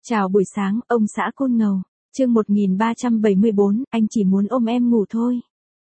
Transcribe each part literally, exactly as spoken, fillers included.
Chào buổi sáng, ông xã Côn Ngầu. Chương một nghìn ba trăm bảy mươi bốn, anh chỉ muốn ôm em ngủ thôi.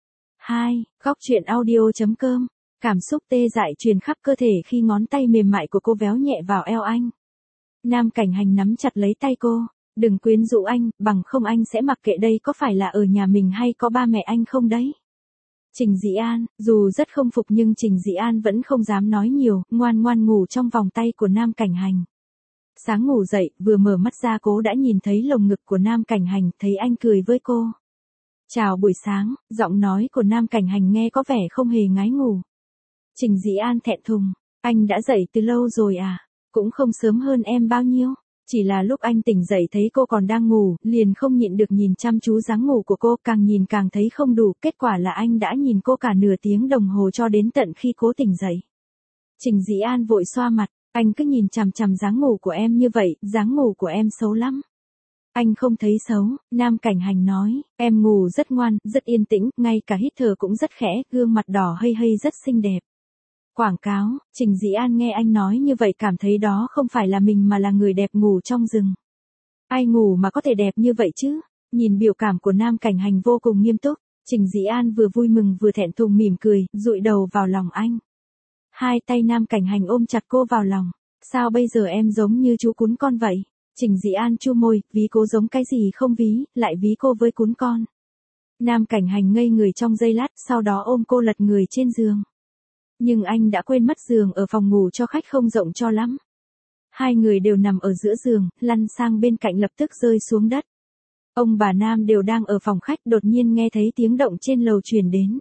hai. Góc truyện audio chấm com. Cảm xúc tê dại truyền khắp cơ thể khi ngón tay mềm mại của cô véo nhẹ vào eo anh. Nam Cảnh Hành nắm chặt lấy tay cô. Đừng quyến rũ anh, bằng không anh sẽ mặc kệ đây có phải là ở nhà mình hay có ba mẹ anh không đấy. Trình Dĩ An, dù rất không phục nhưng Trình Dĩ An vẫn không dám nói nhiều, ngoan ngoan ngủ trong vòng tay của Nam Cảnh Hành. Sáng ngủ dậy, vừa mở mắt ra cô đã nhìn thấy lồng ngực của Nam Cảnh Hành, thấy anh cười với cô. Chào buổi sáng, giọng nói của Nam Cảnh Hành nghe có vẻ không hề ngái ngủ. Trình Dĩ An thẹn thùng, anh đã dậy từ lâu rồi à, cũng không sớm hơn em bao nhiêu. Chỉ là lúc anh tỉnh dậy thấy cô còn đang ngủ, liền không nhịn được nhìn chăm chú dáng ngủ của cô, càng nhìn càng thấy không đủ, kết quả là anh đã nhìn cô cả nửa tiếng đồng hồ cho đến tận khi cô tỉnh dậy. Trình Dĩ An vội xoa mặt, anh cứ nhìn chằm chằm dáng ngủ của em như vậy, dáng ngủ của em xấu lắm. Anh không thấy xấu, Nam Cảnh Hành nói, em ngủ rất ngoan, rất yên tĩnh, ngay cả hít thở cũng rất khẽ, gương mặt đỏ hây hây rất xinh đẹp. Quảng cáo, Trình Dĩ An nghe anh nói như vậy cảm thấy đó không phải là mình mà là người đẹp ngủ trong rừng. Ai ngủ mà có thể đẹp như vậy chứ? Nhìn biểu cảm của Nam Cảnh Hành vô cùng nghiêm túc, Trình Dĩ An vừa vui mừng vừa thẹn thùng mỉm cười, dụi đầu vào lòng anh. Hai tay Nam Cảnh Hành ôm chặt cô vào lòng. Sao bây giờ em giống như chú cún con vậy? Trình Dĩ An chu môi, ví cô giống cái gì không ví, lại ví cô với cún con. Nam Cảnh Hành ngây người trong giây lát, sau đó ôm cô lật người trên giường. Nhưng anh đã quên mất giường ở phòng ngủ cho khách không rộng cho lắm. Hai người đều nằm ở giữa giường, lăn sang bên cạnh lập tức rơi xuống đất. Ông bà Nam đều đang ở phòng khách, đột nhiên nghe thấy tiếng động trên lầu truyền đến.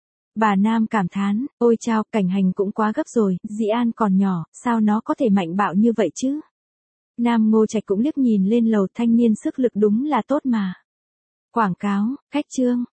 Bà Nam cảm thán, ôi chao, Cảnh Hành cũng quá gấp rồi, Dĩ An còn nhỏ, sao nó có thể mạnh bạo như vậy chứ? Nam Ngô Trạch cũng liếc nhìn lên lầu, thanh niên sức lực đúng là tốt mà. Quảng cáo, khách trương,